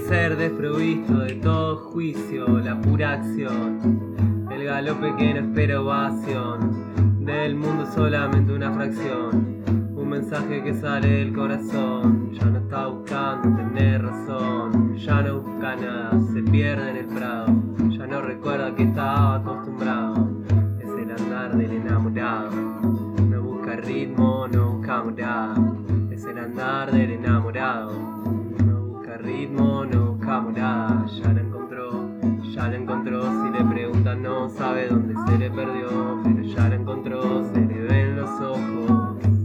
ser desprovisto de todo juicio, la pura acción, el galope que no espera ovación, del mundo solamente una fracción, un mensaje que sale del corazón, ya no está buscando tener razón, ya no busca nada, se pierde en el prado, ya no recuerda que estaba acostumbrado, es el andar del enamorado, no busca ritmo, no busca morada, es el andar del enamorado, no busca ritmo, no busca morada, ya la encontró, si le preguntan no sabe dónde se le perdió, pero ya la encontró, se le ven los ojos.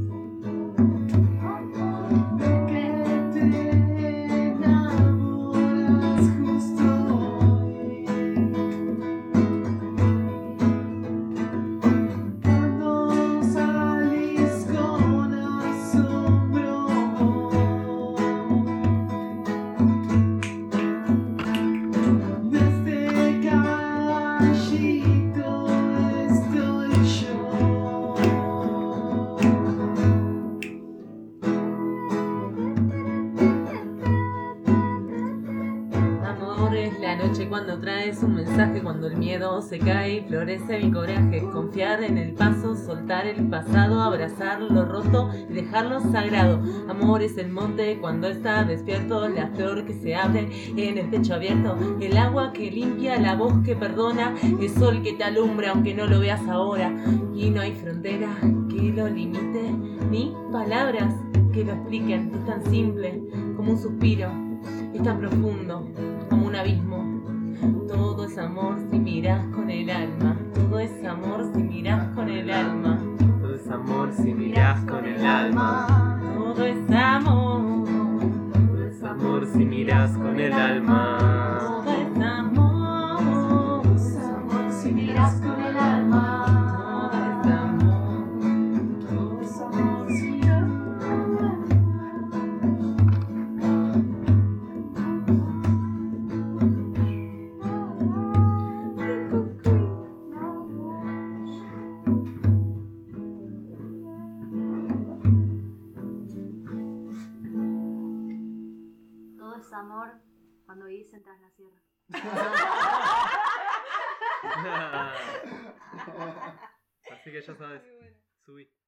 La noche cuando traes un mensaje, cuando el miedo se cae y florece mi coraje, confiar en el paso, soltar el pasado, abrazar lo roto y dejarlo sagrado. Amor es el monte cuando está despierto, la flor que se abre en el techo abierto, el agua que limpia, la voz que perdona, el sol que te alumbra aunque no lo veas ahora, y no hay frontera que lo limite, ni palabras que lo expliquen. Es tan simple como un suspiro, es tan profundo como un abismo. Todo es amor si miras con el alma. Todo es amor si miras con el alma. Todo es amor si miras con el alma. Todo es amor. Todo es amor si miras con el alma. Todo es amor. Todo es amor si miras con el alma. Todo es amor. Todo es amor si miras con el alma. Todo es amor cuando dicen tras la sierra. Así que ya sabes, subí.